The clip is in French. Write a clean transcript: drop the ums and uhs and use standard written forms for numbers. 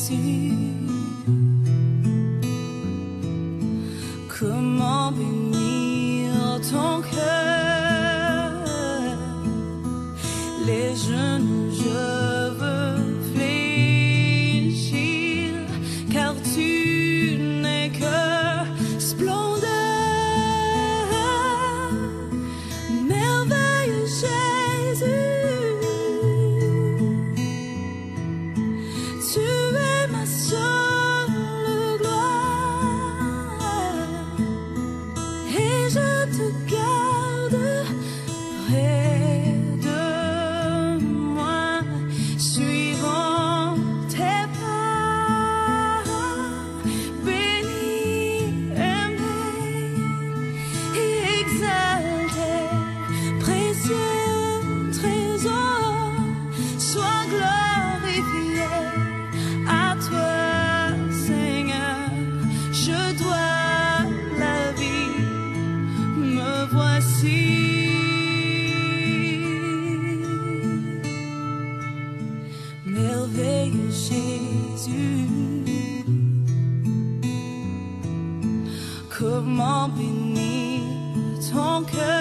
voici. Comment bénir ton cœur? Les genoux, je veux fléchir, car tu n'es que splendeur. Merveilleux Jésus, tu es ma seule gloire, et je te garde près de moi, suivant tes pas. Béni, aimé et exalté, précieux trésor, sois glorifié. À toi, Seigneur, je dois la vie. Me voici. Merveilleux Jésus, comment bénir ton cœur?